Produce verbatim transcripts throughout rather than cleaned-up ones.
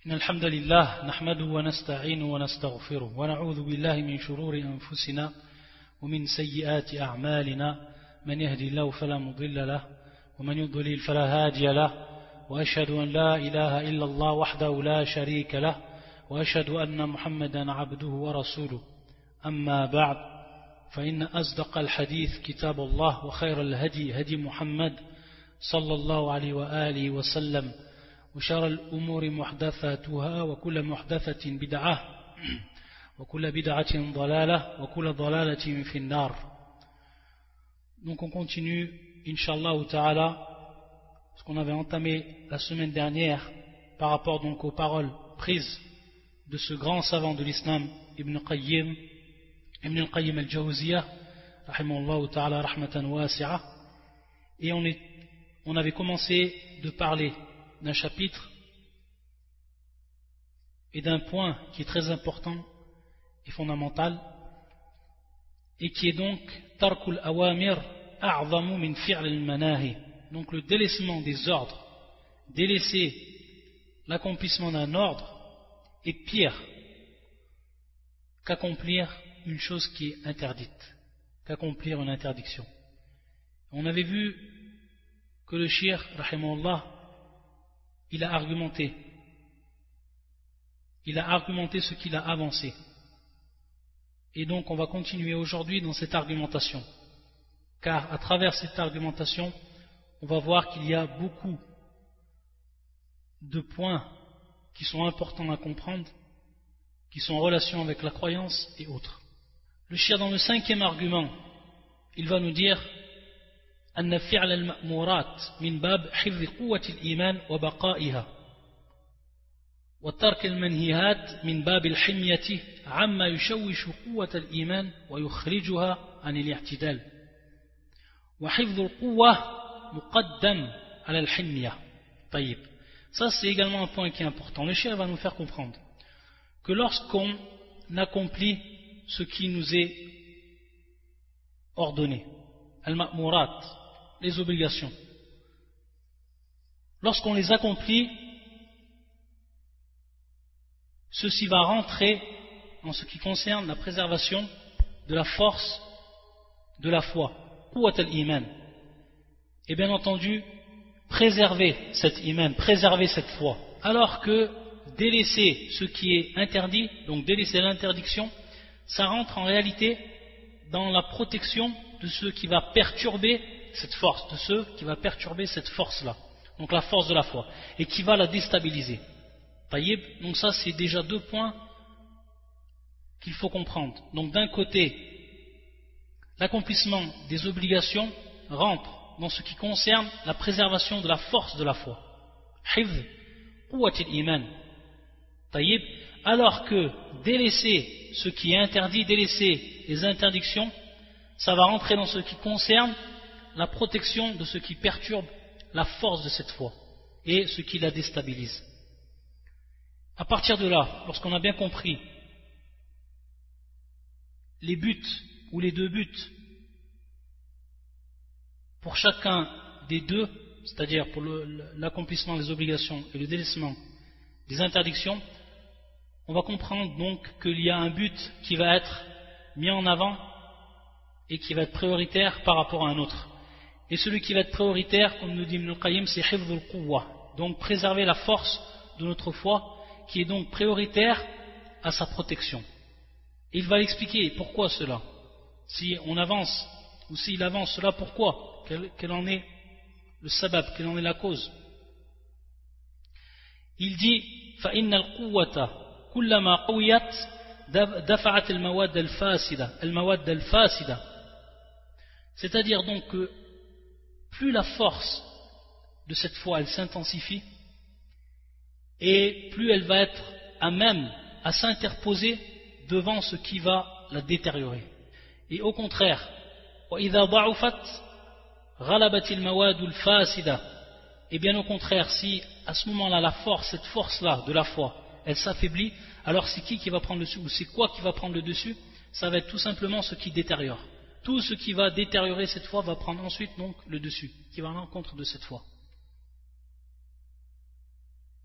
إن الحمد لله نحمده ونستعينه ونستغفره ونعوذ بالله من شرور أنفسنا ومن سيئات أعمالنا من يهدي الله فلا مضل له ومن يضلل فلا هادي له وأشهد أن لا إله إلا الله وحده لا شريك له وأشهد أن محمدا عبده ورسوله أما بعد فإن أصدق الحديث كتاب الله وخير الهدي هدي محمد صلى الله عليه وآله وسلم وشر الأمور محدثاتها وكل محدثة بدعة وكل بدعة ضلالة وكل ضلالة في النار. Donc on continue, Inch'Allah ta'ala, ce qu'on avait entamé la semaine dernière par rapport donc aux paroles prises de ce grand savant de l'islam, Ibn Qayyim, Ibn al-Qayyim al-Jawziyah, rahimahullah ta'ala rahmatan wasi'a. Et on, est, on avait commencé de parler d'un chapitre et d'un point qui est très important et fondamental et qui est donc tarkul awamir a'zamu min fi'l al-manahi, donc le délaissement des ordres, délaisser l'accomplissement d'un ordre est pire qu'accomplir une chose qui est interdite, qu'accomplir une interdiction. On avait vu que le shir rahimahullah, il a argumenté. Il a argumenté ce qu'il a avancé. Et donc on va continuer aujourd'hui dans cette argumentation. Car à travers cette argumentation, on va voir qu'il y a beaucoup de points qui sont importants à comprendre, qui sont en relation avec la croyance et autres. Le shir dans le cinquième argument, il va nous dire أن فعل المأمورات من باب حفظ قوة الإيمان وبقائها وترك المنهيات من باب الحمية عما يشوش قوة الإيمان ويخرجها عن الاعتدال وحفظ القوة مقدم على الحمية. طيب, ça c'est également un point qui est important. Le cheikh va nous faire comprendre que lorsqu'on accomplit ce qui nous est ordonné, al-ma'murat, les obligations, lorsqu'on les accomplit, ceci va rentrer en ce qui concerne la préservation de la force de la foi, quwwat al-iman, et bien entendu préserver cet iman, préserver cette foi, alors que délaisser ce qui est interdit, donc délaisser l'interdiction, ça rentre en réalité dans la protection de ce qui va perturber cette force, de ce qui va perturber cette force-là, donc la force de la foi, et qui va la déstabiliser. Taïb, donc ça c'est déjà deux points qu'il faut comprendre. Donc d'un côté, l'accomplissement des obligations rentre dans ce qui concerne la préservation de la force de la foi, hifz quwwatil iman. Taïb, alors que délaisser ce qui est interdit, délaisser les interdictions, ça va rentrer dans ce qui concerne la protection de ce qui perturbe la force de cette foi et ce qui la déstabilise. À partir de là, lorsqu'on a bien compris les buts ou les deux buts pour chacun des deux, c'est-à-dire pour l'accomplissement des obligations et le délaissement des interdictions, on va comprendre donc qu'il y a un but qui va être mis en avant et qui va être prioritaire par rapport à un autre. Et celui qui va être prioritaire, comme nous dit Ibn al-Qayyim, c'est hifdhul quwwa, donc préserver la force de notre foi, qui est donc prioritaire à sa protection. Et il va l'expliquer pourquoi cela. Si on avance, ou s'il avance cela, pourquoi, quel, quel en est le sabab, quelle en est la cause. Il dit فَإِنَّ الْقُوَّةَ كُلَّمَا قَوِيَتْ دَفَعَتْ الْمَوَادَّ الْفَاسِدَةَ الْمَوَادَّ الْفَاسِدَةَ. C'est-à-dire donc que plus la force de cette foi elle s'intensifie et plus elle va être à même à s'interposer devant ce qui va la détériorer. Et au contraire, وَإِذَا ضَعُفَتْ غَلَبَتِ الْمَوَادُ الْفَاسِدَةَ. Et bien au contraire, si à ce moment-là la force, cette force-là de la foi, elle s'affaiblit, alors c'est qui qui va prendre le dessus, ou c'est quoi qui va prendre le dessus? Ça va être tout simplement ce qui détériore. Tout ce qui va détériorer cette foi va prendre ensuite donc le dessus, qui va à l'encontre de cette foi.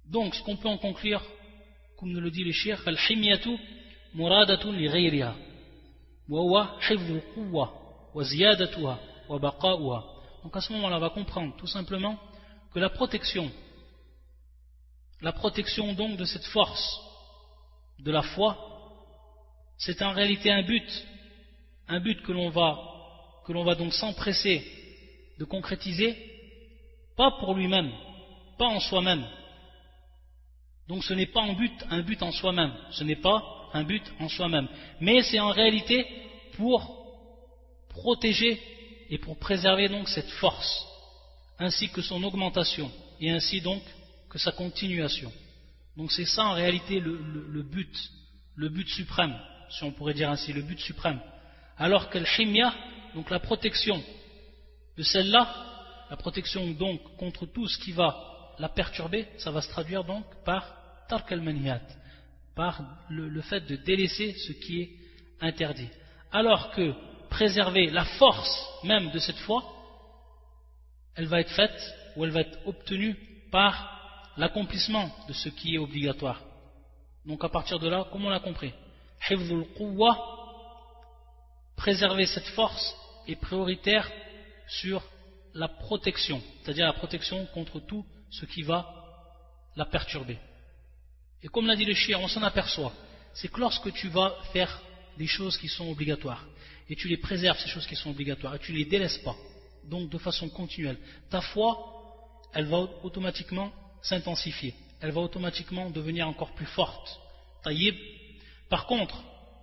Donc, ce qu'on peut en conclure, comme nous le dit le cheikh, al-himyatu muradatun li ghayriha wa huwa hifdhu al-quwwa wa ziyadatuha wa baqa'uha. Donc à ce moment-là, on va comprendre tout simplement que la protection, la protection donc de cette force de la foi, c'est en réalité un but, un but que l'on va, que l'on va donc s'empresser de concrétiser, pas pour lui-même, pas en soi-même. Donc ce n'est pas un but, un but en soi-même, ce n'est pas un but en soi-même, mais c'est en réalité pour protéger et pour préserver donc cette force, ainsi que son augmentation, et ainsi donc que sa continuation. Donc c'est ça en réalité le, le, le but, le but suprême, si on pourrait dire ainsi, le but suprême. Alors que l'himya, donc la protection de celle-là, la protection donc contre tout ce qui va la perturber, ça va se traduire donc par tark al-manhiyat, par le, le fait de délaisser ce qui est interdit. Alors que préserver la force même de cette foi, elle va être faite ou elle va être obtenue par l'accomplissement de ce qui est obligatoire. Donc à partir de là, comme on l'a compris, hifdhul quwwa, préserver cette force est prioritaire sur la protection, c'est-à-dire la protection contre tout ce qui va la perturber. Et comme l'a dit le cheikh, on s'en aperçoit, c'est que lorsque tu vas faire des choses qui sont obligatoires, et tu les préserves, ces choses qui sont obligatoires, et tu ne les délaisses pas, donc de façon continuelle, ta foi, elle va automatiquement s'intensifier, elle va automatiquement devenir encore plus forte. Taïb. Par contre,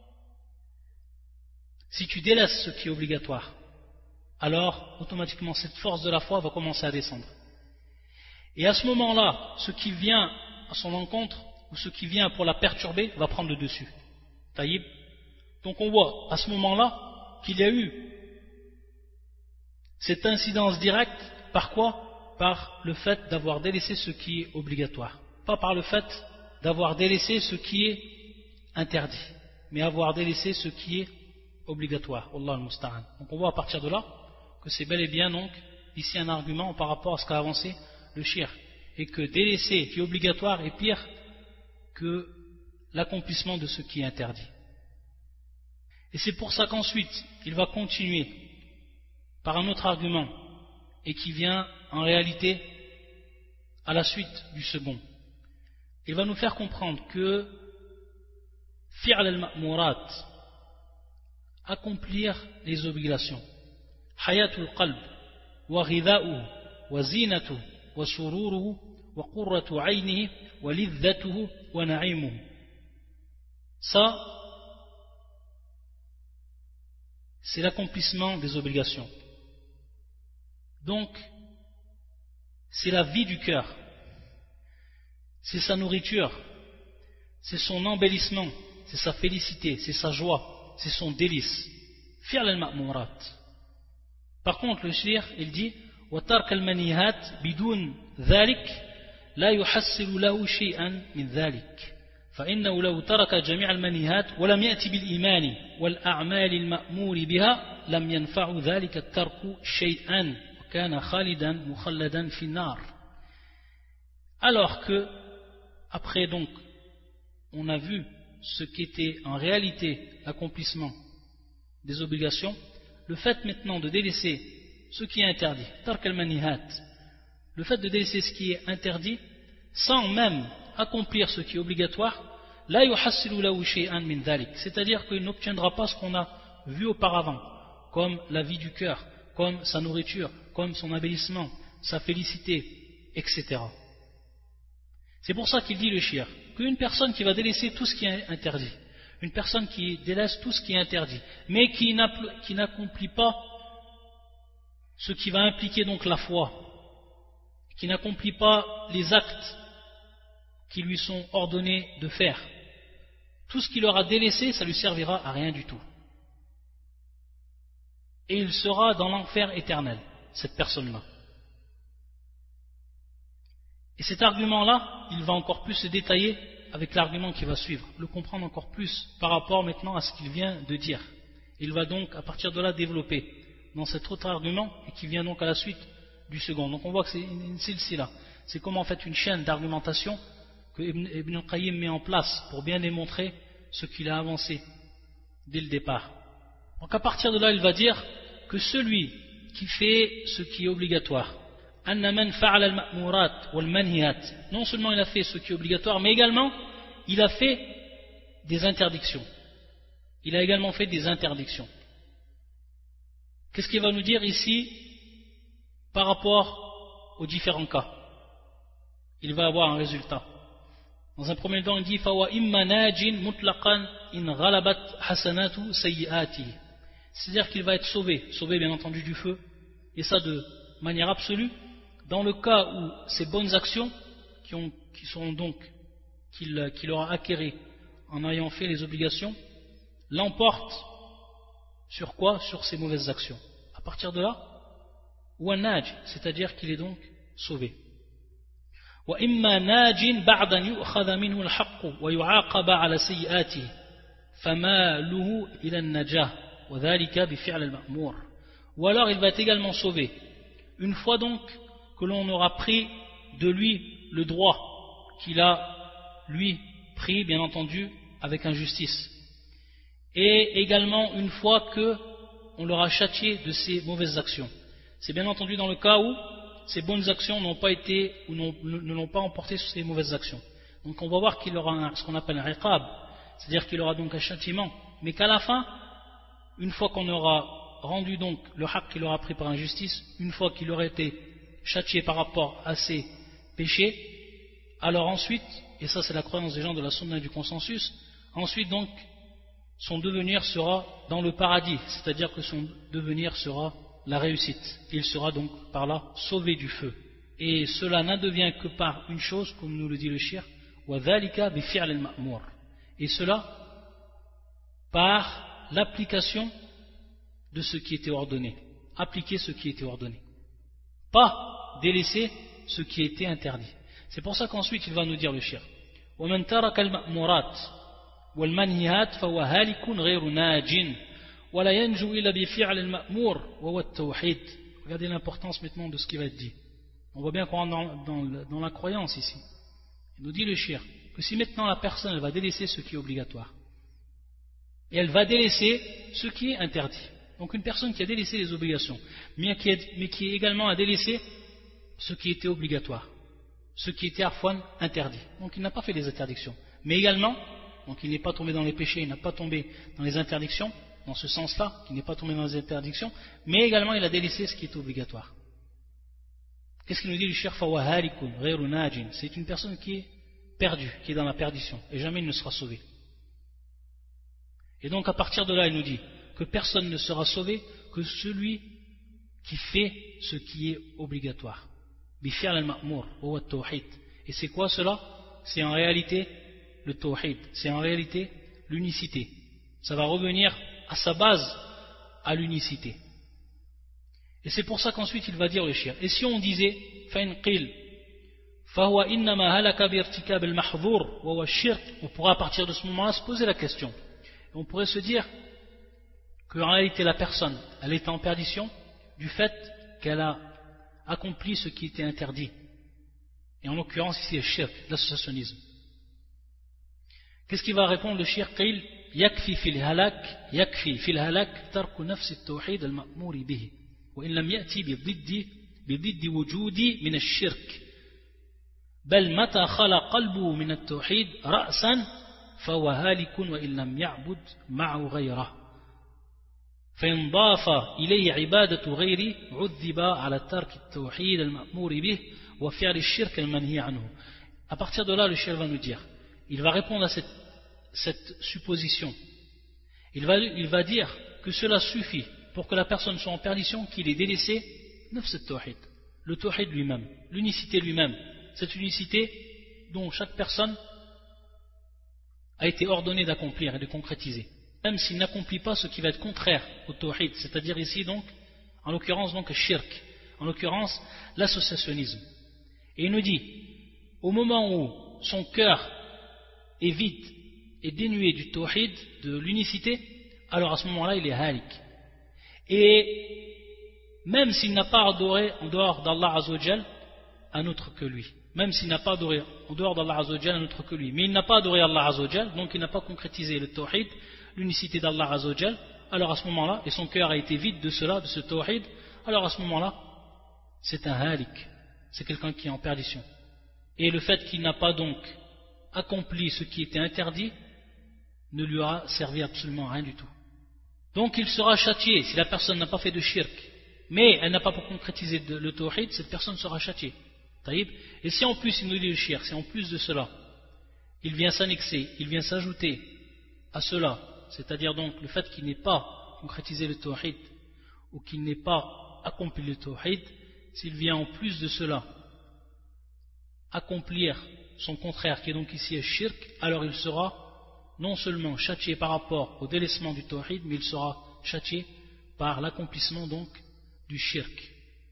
si tu délaisses ce qui est obligatoire, alors automatiquement cette force de la foi va commencer à descendre. Et à ce moment-là, ce qui vient à son encontre, ou ce qui vient pour la perturber, va prendre le dessus. Taïb. Donc on voit à ce moment-là qu'il y a eu cette incidence directe, par quoi? Par le fait d'avoir délaissé ce qui est obligatoire. Pas par le fait d'avoir délaissé ce qui est interdit, mais avoir délaissé ce qui est obligatoire. Allah al-Musta'an. Donc on voit à partir de là que c'est bel et bien donc ici un argument par rapport à ce qu'a avancé le cheikh, et que délaisser ce qui est obligatoire est pire que l'accomplissement de ce qui est interdit. Et c'est pour ça qu'ensuite il va continuer par un autre argument, et qui vient en réalité à la suite du second. Il va nous faire comprendre que fi'l al-ma'murat, accomplir les obligations, hayatul qalb wa ghidha'uhu wa zinatuhu wa sururuhu wa qurratu 'aynihi wa lidhatuhu wa na'imuhu, ça c'est l'accomplissement des obligations. Donc c'est la vie du cœur, c'est sa nourriture, c'est son embellissement, c'est sa félicité, c'est sa joie, c'est son délice. Fi'l al-ma'murat. Par contre le cheikh il dit wa tark al-manihat bidun dhalik la yuhassilu lahu shay'an min dhalik. فإنه لو ترك جميع المنهيات ولم يأتي بالإيمان والأعمال المأمور بها لم ينفع ذلك الترك شيئا وكان خالدا مخلدا في النار. Alors que après donc on a vu ce qu'était en réalité l'accomplissement des obligations, le fait maintenant de délaisser ce qui est interdit, tark al-manihat, le fait de délaisser ce qui est interdit sans même accomplir ce qui est obligatoire, la yuhassilu lahu shay'an min dhalik, c'est-à-dire qu'il n'obtiendra pas ce qu'on a vu auparavant, comme la vie du cœur, comme sa nourriture, comme son embellissement, sa félicité, et cetera. C'est pour ça qu'il dit le cheikh qu'une personne qui va délaisser tout ce qui est interdit, une personne qui délaisse tout ce qui est interdit, mais qui n'accomplit pas ce qui va impliquer donc la foi, qui n'accomplit pas les actes qui lui sont ordonnés de faire, tout ce qu'il aura délaissé, ça lui servira à rien du tout. Et il sera dans l'enfer éternel, cette personne-là. Et cet argument-là, il va encore plus se détailler avec l'argument qui va suivre, le comprendre encore plus par rapport maintenant à ce qu'il vient de dire. Il va donc à partir de là développer dans cet autre argument et qui vient donc à la suite du second. Donc on voit que c'est une silsila, c'est comme en fait une chaîne d'argumentation que Ibn, Ibn al-Qayyim met en place pour bien démontrer ce qu'il a avancé dès le départ. Donc à partir de là, il va dire que celui qui fait ce qui est obligatoire, non seulement il a fait ce qui est obligatoire, mais également il a fait des interdictions. Il a également fait des interdictions. Qu'est-ce qu'il va nous dire ici par rapport aux différents cas? Il va avoir un résultat. Dans un premier temps, il dit فَوَا إِمَّا نَاجٍ مُطْلَقًا إِنْ غَلَبَتْ حَسَنَاتُ سَيِّئَاتِهِ. C'est-à-dire qu'il va être sauvé, sauvé bien entendu du feu, et ça de manière absolue, dans le cas où ces bonnes actions, qui, ont, qui seront donc, qu'il, qu'il aura acquérées en ayant fait les obligations, l'emportent sur quoi? Sur ces mauvaises actions. À partir de là, ou un naj, c'est-à-dire qu'il est donc sauvé. وإما ناج بعد أن يؤخذ منه الحق ويعاقب على سيئاته فماله إلى النجاة وذلك بفعل المأمور. Ou alors il va être également sauvé une fois donc que l'on aura pris de lui le droit qu'il a lui pris bien entendu avec injustice, et également une fois que on l'aura châtié de ses mauvaises actions. C'est bien entendu dans le cas où ces bonnes actions n'ont pas été ou ne l'ont pas emporté sur ces mauvaises actions. Donc on va voir qu'il aura un, ce qu'on appelle un iqab, c'est-à-dire qu'il aura donc un châtiment, mais qu'à la fin, une fois qu'on aura rendu donc le haqq qu'il aura pris par injustice, une fois qu'il aura été châtié par rapport à ses péchés, alors ensuite, et ça c'est la croyance des gens de la sunna et du consensus, ensuite donc son devenir sera dans le paradis, c'est-à-dire que son devenir sera la réussite. Il sera donc par là sauvé du feu. Et cela n'advient que par une chose, comme nous le dit le shir, وَذَلِكَ بِفِعْلِ الْمَأْمُورِ. Et cela par l'application de ce qui était ordonné. Appliquer ce qui était ordonné. Pas délaisser ce qui était interdit. C'est pour ça qu'ensuite il va nous dire le shir, وَمَنْ تَرَكَ الْمَأْمُورَاتِ وَالْمَنْهِيَاتِ فَهُوَ هَالِكٌ غَيْرُ نَاجٍ. Regardez l'importance maintenant de ce qui va être dit. On voit bien qu'on rentre dans, dans, dans la croyance ici. Il nous dit le shir que si maintenant la personne elle va délaisser ce qui est obligatoire et elle va délaisser ce qui est interdit, donc une personne qui a délaissé les obligations mais qui, a, mais qui également a délaissé ce qui était obligatoire, ce qui était arfouan interdit, donc il n'a pas fait les interdictions, mais également donc il n'est pas tombé dans les péchés, il n'a pas tombé dans les interdictions, dans ce sens-là, qui n'est pas tombé dans les interdictions, mais également il a délaissé ce qui est obligatoire. Qu'est-ce qu'il nous dit le shir? C'est une personne qui est perdue, qui est dans la perdition, et jamais il ne sera sauvé. Et donc à partir de là, il nous dit que personne ne sera sauvé que celui qui fait ce qui est obligatoire. Et c'est quoi cela? C'est en réalité le tawhid, c'est en réalité l'unicité. Ça va revenir à sa base, à l'unicité. Et c'est pour ça qu'ensuite il va dire le shir. Et si on disait فَإِنْ قِيلْ فَهُوَ إِنَّمَا هَلَكَ بِارْتِكَابِ الْمَحْظُورِ وَهُوَ الشِّرْكُ, on pourra à partir de ce moment-là se poser la question. Et on pourrait se dire qu'en réalité la personne, elle est en perdition du fait qu'elle a accompli ce qui était interdit. Et en l'occurrence ici le shirk, l'associationnisme. Qu'est-ce qu'il va répondre le shir? قِيلْ يكفي في الهلاك يكفي في الهلاك ترك نفس التوحيد المأمور به وإن لم يأتي بضد بضد وجود من الشرك بل متى خلى قلبه من التوحيد رأسا فهو هالك وإن لم يعبد معه غيره فإن ضاف إليه عبادة غيره عذب على ترك التوحيد المأمور به وفعل الشرك المنهي عنه. À partir de là, le shir va nous dire, il va répondre à cette cette supposition. Il va, il va dire que cela suffit pour que la personne soit en perdition, qu'il ait délaissé le tawhid lui-même, l'unicité lui-même, cette unicité dont chaque personne a été ordonnée d'accomplir et de concrétiser, même s'il n'accomplit pas ce qui va être contraire au tawhid, c'est-à-dire ici donc, en l'occurrence donc shirk, en l'occurrence l'associationnisme. Et il nous dit, au moment où son cœur est vide et dénué du tawhid, de l'unicité, alors à ce moment-là il est halik. Et même s'il n'a pas adoré en dehors d'Allah Azzawajal un autre que lui, même s'il n'a pas adoré en dehors d'Allah Azza wa Jal un autre que lui, mais il n'a pas adoré Allah Azza wa Jal, donc il n'a pas concrétisé le tawhid, l'unicité d'Allah Azza wa Jal, alors à ce moment-là, et son cœur a été vide de cela, de ce tawhid, alors à ce moment-là, c'est un halik, c'est quelqu'un qui est en perdition. Et le fait qu'il n'a pas donc accompli ce qui était interdit ne lui aura servi absolument à rien du tout. Donc il sera châtié si la personne n'a pas fait de shirk, mais elle n'a pas pour concrétiser le tawhid, cette personne sera châtiée. Et si en plus il nous dit le shirk, si en plus de cela, il vient s'annexer, il vient s'ajouter à cela, c'est-à-dire donc le fait qu'il n'ait pas concrétisé le tawhid ou qu'il n'ait pas accompli le tawhid, s'il vient en plus de cela accomplir son contraire qui est donc ici le shirk, alors il sera non seulement châtié par rapport au délaissement du tawhid, mais il sera châtié par l'accomplissement donc du shirk.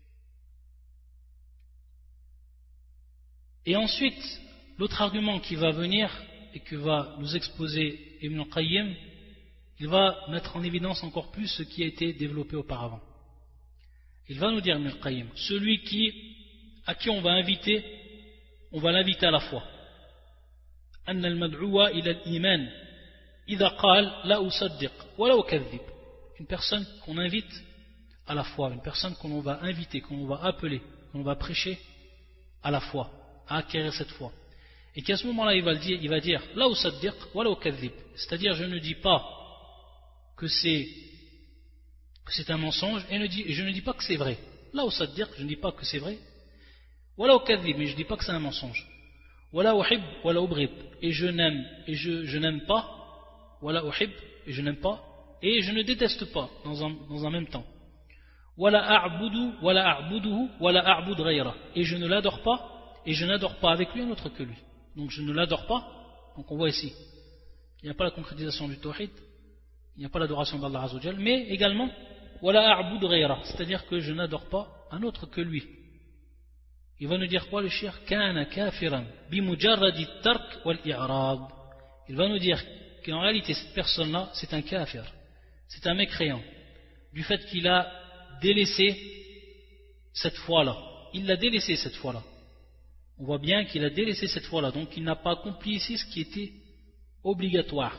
Et ensuite, l'autre argument qui va venir et que va nous exposer Ibn al-Qayyim, il va mettre en évidence encore plus ce qui a été développé auparavant. Il va nous dire Ibn al-Qayyim, celui qui, à qui on va inviter, on va l'inviter à la foi. أن المدعو إلى الإيمان إذا قال لا أصدق ولا أكذب. Une personne qu'on invite à la foi, une personne qu'on va inviter, qu'on va appeler, qu'on va prêcher à la foi, à acquérir cette foi. Et qu'à ce moment-là, il va dire, il va dire la usaddiq wa la ukadhib, c'est-à-dire je ne dis pas que c'est que c'est un mensonge et, ne dis, et je ne dis pas que c'est vrai. La usaddiq, je ne dis pas que c'est vrai. Wa la ukadhib, mais je ne dis pas que c'est un mensonge. Wa la uhib wa la ubrib, et je n'aime et je, je n'aime pas. Wa la uhib, et je n'aime pas et je ne déteste pas dans un, dans un même temps. Wa la a'budu wa la a'buduhu wa la a'bud ghayra, et je ne l'adore pas et je n'adore pas avec lui un autre que lui. Donc je ne l'adore pas, donc on voit ici, il n'y a pas la concrétisation du tawhid, il n'y a pas l'adoration d'Allah Azza wa Jal, mais également, wala a'bud ghayra, c'est-à-dire que je n'adore pas un autre que lui. Il va nous dire quoi le shirk? Kana kafiran bi mujarradi tark wal i'rad. Il va nous dire qu'en réalité cette personne-là, c'est un kafir, c'est un mécréant, du fait qu'il a délaissé cette foi-là. Il l'a délaissé cette foi-là. On voit bien qu'il a délaissé cette foi-là, donc il n'a pas accompli ici ce qui était obligatoire.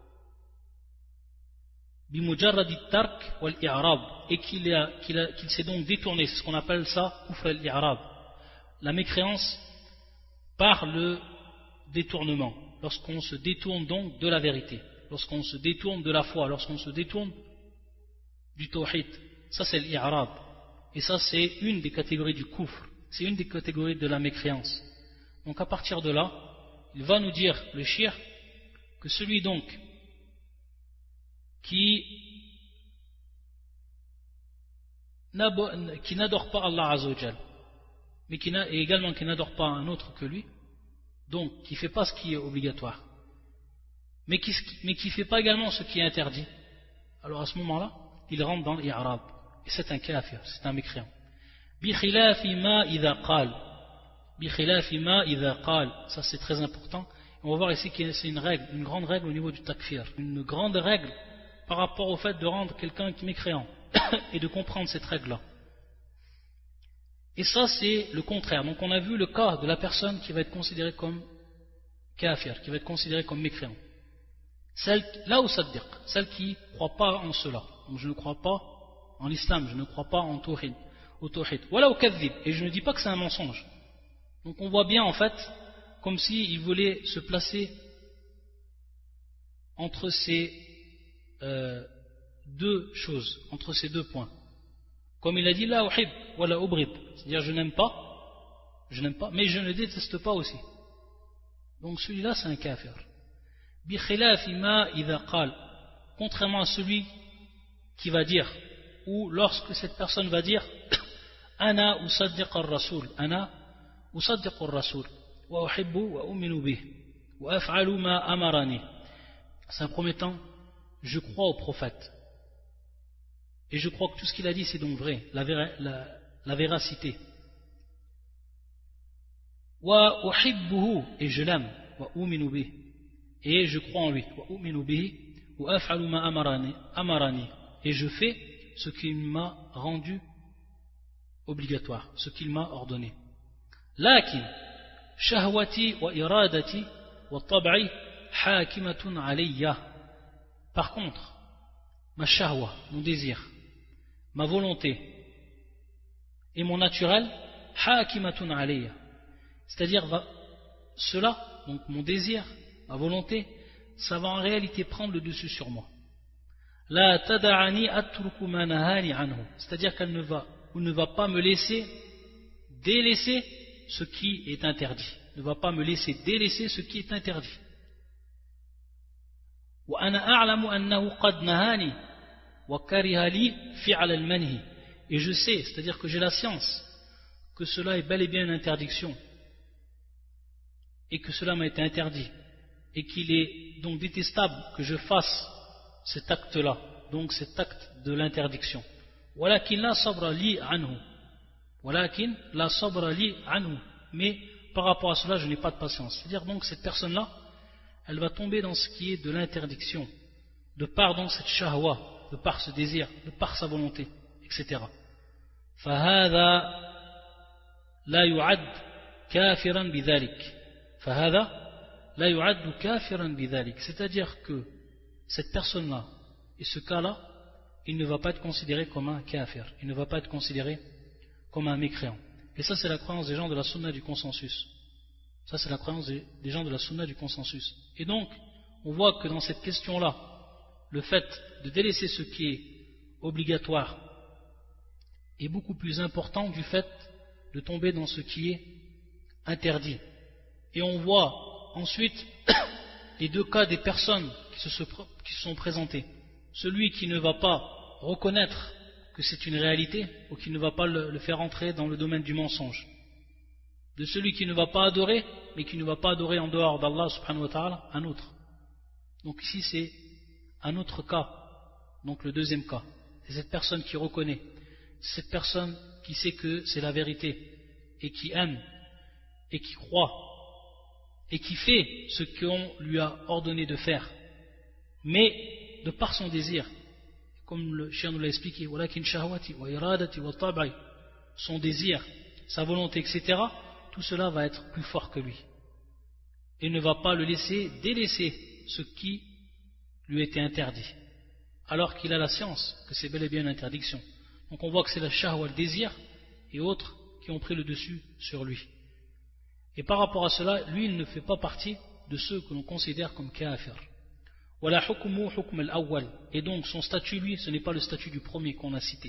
Bimujarradi tark wal i'rab, et qu'il qu'il qu'il s'est donc détourné, c'est ce qu'on appelle ça kufr al-i'rab, la mécréance par le détournement, lorsqu'on se détourne donc de la vérité, lorsqu'on se détourne de la foi, lorsqu'on se détourne du tawhid, ça c'est l'i'rab, et ça c'est une des catégories du kufr. C'est une des catégories de la mécréance. Donc à partir de là, il va nous dire, le shirk, que celui donc qui, qui n'adore pas Allah Azza wa Jal, mais qui et également qui n'adore pas un autre que lui, donc qui ne fait pas ce qui est obligatoire, mais qui mais qui ne fait pas également ce qui est interdit, alors à ce moment-là, il rentre dans l'i'rab, et c'est un kafir, c'est un mécréant. بخلاف ما إذا قال بخلاف ما إذا قال, ça c'est très important. On va voir ici que c'est une règle, une grande règle au niveau du takfir, une grande règle par rapport au fait de rendre quelqu'un qui est mécréant et de comprendre cette règle-là. Et ça c'est le contraire. Donc on a vu le cas de la personne qui va être considérée comme kafir, qui va être considérée comme mécréant. Celle, là où saddiq, celle qui ne croit pas en cela. Donc je ne crois pas en l'islam, je ne crois pas en tawhid. Voilà au kadhib, et je ne dis pas que c'est un mensonge. Donc on voit bien en fait comme s'il voulait se placer entre ces euh, deux choses, entre ces deux points. Comme il a dit la uhib wala ubrib, c'est-à-dire je n'aime pas, je n'aime pas, mais je ne déteste pas aussi. Donc celui-là c'est un kafir. Bi khilafi ma idha qal, contrairement à celui qui va dire, ou lorsque cette personne va dire أنا أصدق الرسول أنا أصدق الرسول وأحب وأؤمن به وأفعل ما أمرني. C'est un premier temps, je crois au prophète et je crois que tout ce qu'il a dit c'est donc vrai, la, véra, la, la véracité. وأحبه, et je l'aime, وأؤمن به, et je crois en lui, وأؤمن به وأفعل ما أمرني أمرني, et je fais ce qu'il m'a rendu obligatoire, ce qu'il m'a ordonné. Lakin, shahwati wa iradati wa tab'i hakimatun alayya. Par contre, ma shahwa, mon désir, ma volonté et mon naturel, hakimatun alayya. C'est-à-dire, va, cela, donc mon désir, ma volonté, ça va en réalité prendre le dessus sur moi. La tada'ani atruku ma nahani anhu. C'est-à-dire qu'elle ne va, ou ne va pas me laisser délaisser ce qui est interdit. Ne va pas me laisser délaisser ce qui est interdit. Wa ana a'lamu annahu qad nahani wa kariha li fi'al al-manhi. Et je sais, c'est-à-dire que j'ai la science, que cela est bel et bien une interdiction et que cela m'a été interdit et qu'il est donc détestable que je fasse cet acte-là, donc cet acte de l'interdiction. Walakin la sabra li anhu. Walakin la sabra li anhu. Mais par rapport à cela, je n'ai pas de patience. C'est-à-dire donc cette personne-là, elle va tomber dans ce qui est de l'interdiction, de par donc cette shahwa, de par ce désir, de par sa volonté, et cetera. فهذا لا يعد كافرا بذلك. فهذا لا يعد كافرا بذلك. C'est-à-dire que cette personne-là, et ce cas-là, il ne va pas être considéré comme un kafir, il ne va pas être considéré comme un mécréant. Et ça, c'est la croyance des gens de la sunna du consensus. Ça, c'est la croyance des, des gens de la sunna du consensus. Et donc, on voit que dans cette question-là, le fait de délaisser ce qui est obligatoire est beaucoup plus important du fait de tomber dans ce qui est interdit. Et on voit ensuite les deux cas des personnes qui se, qui se sont présentées. Celui qui ne va pas reconnaître que c'est une réalité ou qui ne va pas le, le faire entrer dans le domaine du mensonge. De celui qui ne va pas adorer, mais qui ne va pas adorer en dehors d'Allah subhanahu wa ta'ala, un autre. Donc ici c'est un autre cas, donc le deuxième cas. C'est cette personne qui reconnaît, cette personne qui sait que c'est la vérité, et qui aime, et qui croit, et qui fait ce qu'on lui a ordonné de faire. Mais de par son désir, comme le chien nous l'a expliqué, walakin shahwati wa iradati wa tab'i, son désir, sa volonté, et cetera, tout cela va être plus fort que lui. Et ne va pas le laisser délaisser ce qui lui était interdit, alors qu'il a la science que c'est bel et bien une interdiction. Donc on voit que c'est la shahwa, le désir, et autres qui ont pris le dessus sur lui. Et par rapport à cela, lui, il ne fait pas partie de ceux que l'on considère comme kafir. Et donc son statut, lui, ce n'est pas le statut du premier qu'on a cité.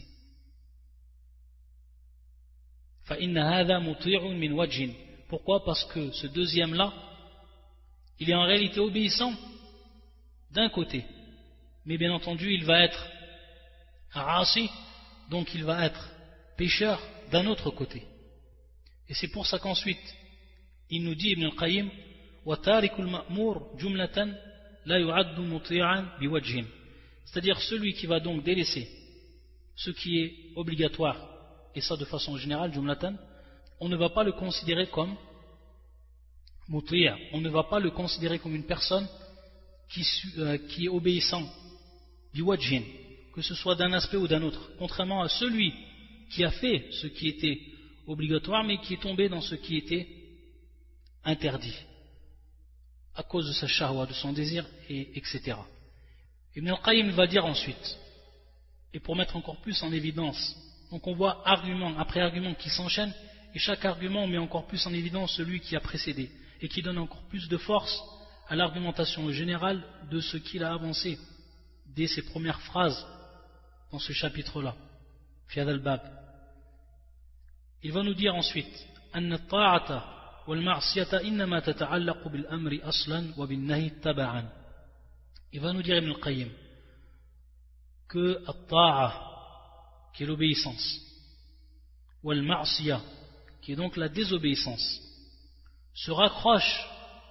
Pourquoi? Parce que ce deuxième-là, il est en réalité obéissant d'un côté, mais bien entendu il va être asi, donc il va être pécheur d'un autre côté. Et c'est pour ça qu'ensuite il nous dit Ibn al-Qayyim وَتَارِكُ الْمَأْمُورِ جُمْلَةً لَا يُعَدُّ مُطِيعًا بِوَجْهٍ. C'est-à-dire celui qui va donc délaisser ce qui est obligatoire, et ça de façon générale, jumlatan, on ne va pas le considérer comme muti'a, on ne va pas le considérer comme une personne qui, euh, qui est obéissant biwajhin, que ce soit d'un aspect ou d'un autre, contrairement à celui qui a fait ce qui était obligatoire mais qui est tombé dans ce qui était interdit à cause de sa shahwa, de son désir, et etc. Ibn al-Qayyim va dire ensuite, et pour mettre encore plus en évidence, donc on voit argument après argument qui s'enchaînent, et chaque argument met encore plus en évidence celui qui a précédé, et qui donne encore plus de force à l'argumentation générale de ce qu'il a avancé dès ses premières phrases dans ce chapitre-là, fi hadha al-bab. Il va nous dire ensuite anna at-ta'ata wal ma'siyata innama tata'allaqu bil amri aslan wa bin nahy tab'an. Il va nous dire Ibn al-Qayyim que at-ta'a, qui est l'obéissance, wal ma'siya, qui est donc la désobéissance, se raccroche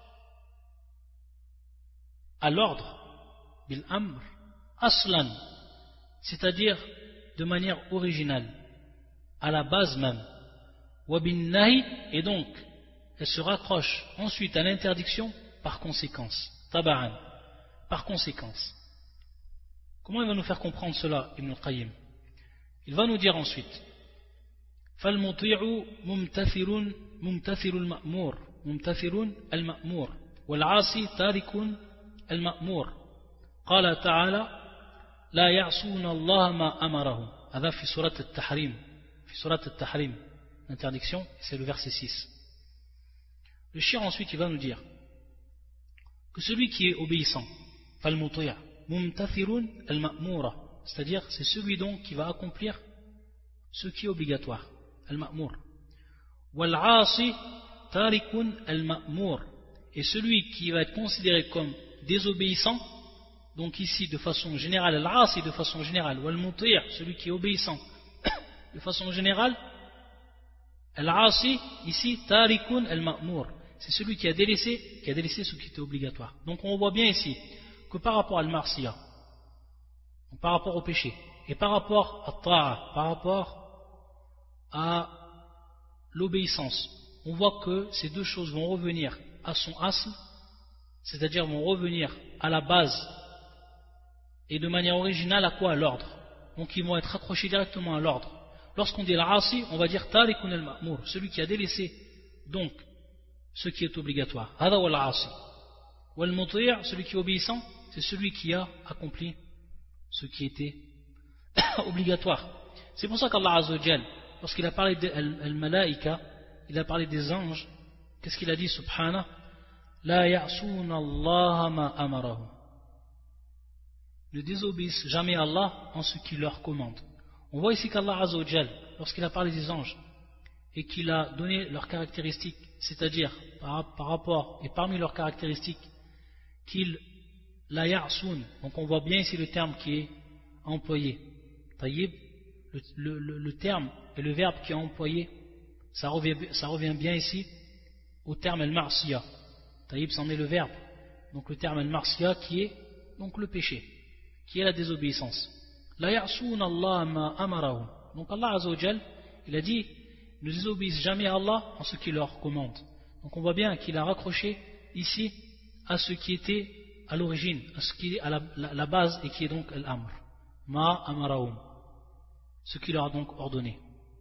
à l'ordre bil amr aslan, c'est-à-dire de manière originale, à la base même, wa bin nahy, et donc elle se raccroche ensuite à l'interdiction par conséquence, taba'an, par conséquence. Comment il va nous faire comprendre cela, Ibn al-Qayyim? Il va nous dire ensuite فالمطيع ممتثل ممتثل المأمور ممتثل المأمور والعاصي تارك المأمور قال تعالى لا يعصون الله ما أمرهم هذا في سورة التحريم في سورة التحريم l'interdiction c'est le verset six. Le shir ensuite il va nous dire que celui qui est obéissant فالمطيع ممتثل المأمور c'est-à-dire c'est celui donc qui va accomplir ce qui est obligatoire المأمور والعاصي تارك المأمور et celui qui va être considéré comme désobéissant donc ici de façon générale al-asi de façon générale wal-muti' celui qui est obéissant de façon générale al-asi ici tarikun al-ma'mur c'est celui qui a délaissé qui a délaissé ce qui était obligatoire. Donc on voit bien ici que par rapport à al-marsiya par rapport au péché et par rapport à ta'a par rapport à l'obéissance on voit que ces deux choses vont revenir à son asl c'est-à-dire vont revenir à la base et de manière originale à quoi? À l'ordre. Donc ils vont être accrochés directement à l'ordre. Lorsqu'on dit al-asi, on va dire tarikun al-ma'mur, celui qui a délaissé donc ce qui est obligatoire. Hada wa al-asi. Wa al-muti', celui qui est obéissant, c'est celui qui a accompli ce qui était obligatoire. C'est pour ça qu'Allah Azza wa Jal, lorsqu'il a parlé del malaika, il a parlé des anges, qu'est-ce qu'il a dit subhanahu? La ya'suna Allah ma amarahum. Ne désobéissent jamais à Allah en ce qu'il leur commande. On voit ici qu'Allah Azza wa Jal, lorsqu'il a parlé des anges et qu'il a donné leurs caractéristiques, c'est-à-dire par, par rapport et parmi leurs caractéristiques qu'ils la ya'sun, donc on voit bien ici le terme qui est employé. Taïb, le, le, le, le terme et le verbe qui est employé, ça revient, ça revient bien ici au terme al-ma'siya. Taïb, c'en est le verbe. Donc le terme al-marsiya qui est donc le péché, qui est la désobéissance. La ya'soun Allah ma amarahum. Donc Allah Azza wa Jal, il a dit, ne désobéissent jamais à Allah en ce qu'il leur commande. Donc on voit bien qu'il a raccroché ici à ce qui était à l'origine, à ce qui est à la, la, la base et qui est donc al-amr. Ma amarahum. Ce qu'il leur a donc ordonné.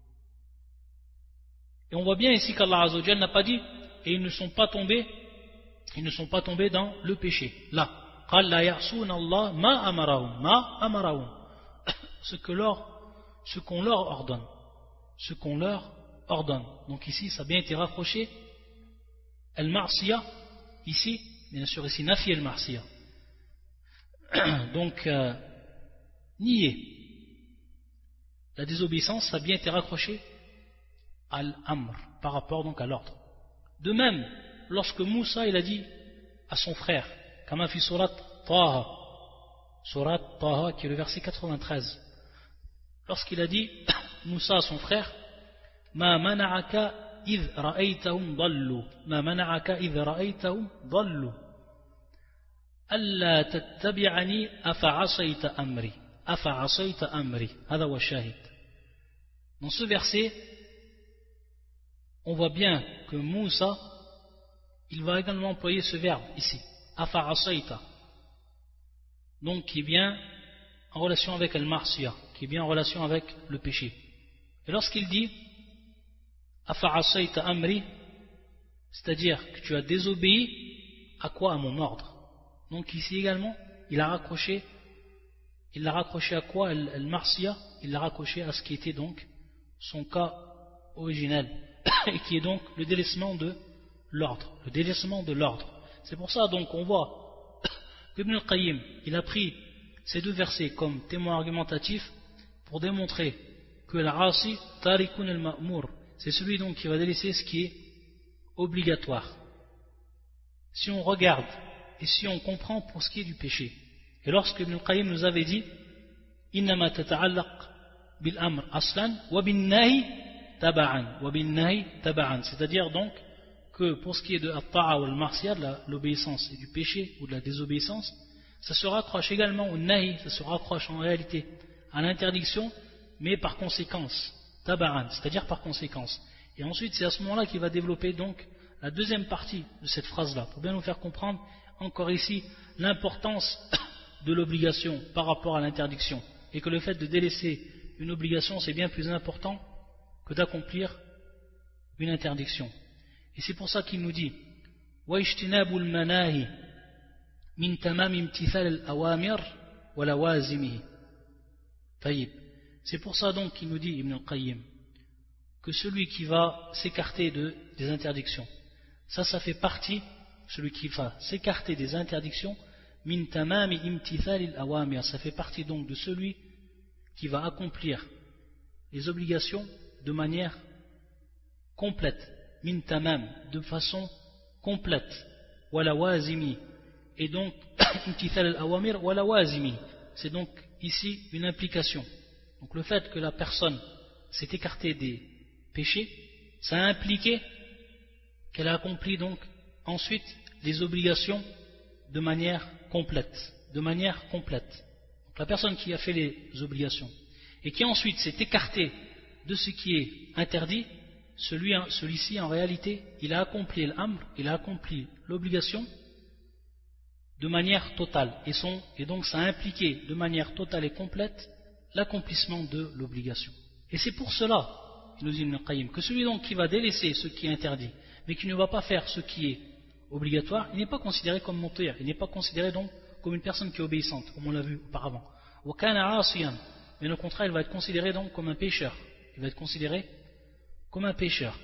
Et on voit bien ici qu'Allah Azza wa Jal n'a pas dit, et ils ne sont pas tombés ils ne sont pas tombés dans le péché. Là, قال لا يعصون الله ما أمرهم ما أمرهم ce que leur ce qu'on leur ordonne ce qu'on leur ordonne. Donc ici ça a bien été rapproché al-ma'siya ici bien sûr ici nafi al-ma'siya donc euh, nier la désobéissance ça a bien été raccroché à l'amr par rapport donc à l'ordre. De même lorsque Moussa il a dit à son frère, comme fi surat Taha, surat Taha qui est le verset quatre-vingt-treize, lorsqu'il a dit Moussa à son frère, ma mana'aka idh ra'aytahum dallu, ma mana'aka idh ra'aytahum dallu, alla tattabi'ani afa'asayta amri, afa'asayta amri, hada wa shahid. Dans ce verset, on voit bien que Moussa il va également employer ce verbe ici, afa'asayta, donc qui est bien en relation avec al-marsiya, qui est bien en relation avec le péché. Et lorsqu'il dit afa'asayta amri, c'est-à-dire que tu as désobéi à quoi? À mon ordre. Donc ici également, il a raccroché, il l'a raccroché à quoi? Al-marsiya, il l'a raccroché à ce qui était donc son cas originel, et qui est donc le délaissement de l'ordre, le délaissement de l'ordre. C'est pour ça donc on voit qu'Ibn al-Qayyim il a pris ces deux versets comme témoin argumentatif pour démontrer que l'asi tarikun al-ma'mur, c'est celui donc qui va délaisser ce qui est obligatoire. Si on regarde et si on comprend pour ce qui est du péché, et lorsque Ibn al-Qayyim nous avait dit innama tata'allaq bil amr aslan wa bin nahi taba'an wa bin nahi taba'an, c'est-à-dire donc que pour ce qui est de al-ta'a ou al-marsiya, de l'obéissance et du péché ou de la désobéissance, ça se raccroche également au nahi, ça se raccroche en réalité à l'interdiction, mais par conséquence, taba'an, c'est-à-dire par conséquence. Et ensuite, c'est à ce moment-là qu'il va développer donc la deuxième partie de cette phrase-là, pour bien nous faire comprendre encore ici l'importance de l'obligation par rapport à l'interdiction, et que le fait de délaisser une obligation, c'est bien plus important que d'accomplir une interdiction. Et c'est pour ça qu'il nous dit وَاجْتِنَابُ الْمَنَاهِ مِنْ تَمَامِ امْتِثَالِ الْأَوَامِرِ وَلَوَازِمِهِ. طيب. C'est pour ça donc qu'il nous dit Ibn al-Qayyim que celui qui va s'écarter de, des interdictions, ça, ça fait partie, celui qui va s'écarter des interdictions, min tamami imtithal al-awamir, ça fait partie donc de celui qui va accomplir les obligations de manière complète, min tamam, de façon complète, wala wazimi, et donc imtithal al-awamir wala wazimi, c'est donc ici une implication. Donc le fait que la personne s'est écartée des péchés, ça a impliqué qu'elle a accompli donc ensuite les obligations de manière complète, de manière complète. Donc la personne qui a fait les obligations et qui ensuite s'est écartée de ce qui est interdit, celui, celui-ci en réalité, il a accompli l'amr, il a accompli l'obligation de manière totale et, son, et donc ça a impliqué de manière totale et complète l'accomplissement de l'obligation. Et c'est pour cela, il nous dit Ibn Qayyim, que celui donc qui va délaisser ce qui est interdit, mais qui ne va pas faire ce qui est obligatoire, il n'est pas considéré comme monteur, il n'est pas considéré donc comme une personne qui est obéissante, comme on l'a vu auparavant. Mais au contraire, il va être considéré donc comme un pécheur. Il va être considéré comme un pécheur.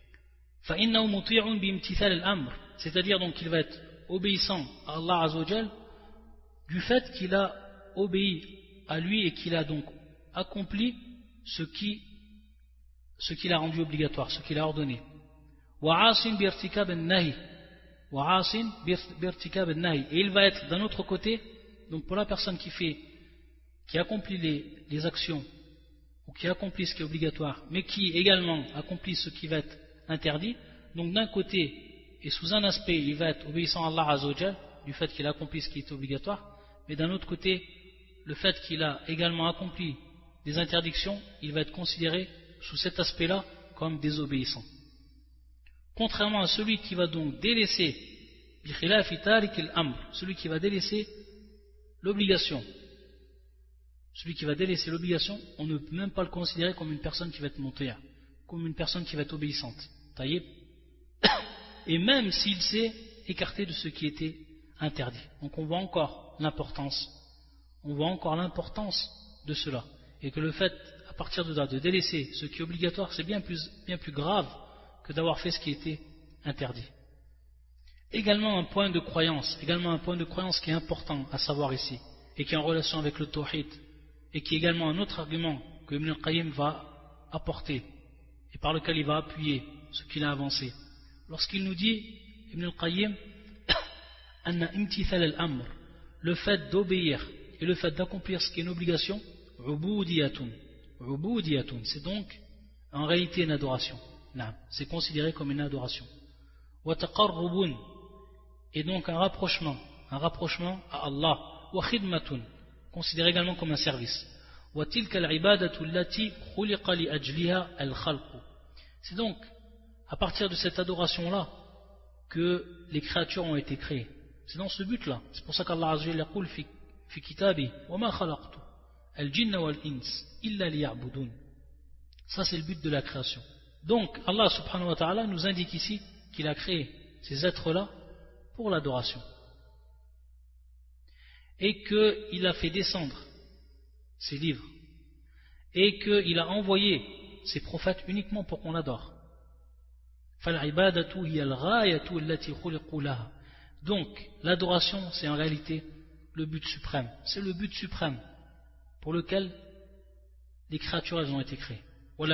C'est-à-dire donc qu'il va être obéissant à Allah Azzawajal du fait qu'il a obéi à lui et qu'il a donc accompli ce qui ce qu'il a rendu obligatoire, ce qu'il a ordonné. Et il va être d'un autre côté, donc pour la personne qui fait, qui accomplit les, les actions ou qui accomplit ce qui est obligatoire, mais qui également accomplit ce qui va être interdit, donc d'un côté et sous un aspect il va être obéissant à Allah Azzawajal du fait qu'il a accompli ce qui est obligatoire, mais d'un autre côté le fait qu'il a également accompli des interdictions, il va être considéré sous cet aspect-là comme désobéissant. Contrairement à celui qui va donc délaisser celui qui va délaisser l'obligation, celui qui va délaisser l'obligation, on ne peut même pas le considérer comme une personne qui va être montée, comme une personne qui va être obéissante. Taïeb. Et même s'il s'est écarté de ce qui était interdit. Donc on voit encore l'importance, on voit encore l'importance de cela. Et que le fait, à partir de là, de délaisser ce qui est obligatoire, c'est bien plus, bien plus grave que d'avoir fait ce qui était interdit. Également un point de croyance, également un point de croyance qui est important à savoir ici, et qui est en relation avec le tawhid, et qui est également un autre argument que Ibn al-Qayyim va apporter, et par lequel il va appuyer ce qu'il a avancé. Lorsqu'il nous dit, Ibn al-Qayyim, anna imtithal al-amr, le fait d'obéir et le fait d'accomplir ce qui est une obligation, ubudiyatun, ubudiyatun, c'est donc en réalité une adoration. C'est considéré comme une adoration. Wa taqarrubun, et donc un rapprochement, un rapprochement à Allah. Wa khidmatun, considéré également comme un service. Wa tilka al-ibadatu allati khuliqa li ajliha al-khalq. C'est donc à partir de cette adoration-là que les créatures ont été créées. C'est dans ce but-là. C'est pour ça qu'Allah Azza wa Jalla yaqul fi fi kitabi wa ma khalaqtu al-jinna wal-ins illa liya'budun. Ça c'est le but de la création. Donc Allah subhanahu wa ta'ala nous indique ici qu'il a créé ces êtres-là pour l'adoration. Et qu'il a fait descendre ses livres. Et qu'il a envoyé ses prophètes uniquement pour qu'on l'adore. Donc l'adoration c'est en réalité le but suprême. C'est le but suprême pour lequel les créatures elles ont été créées.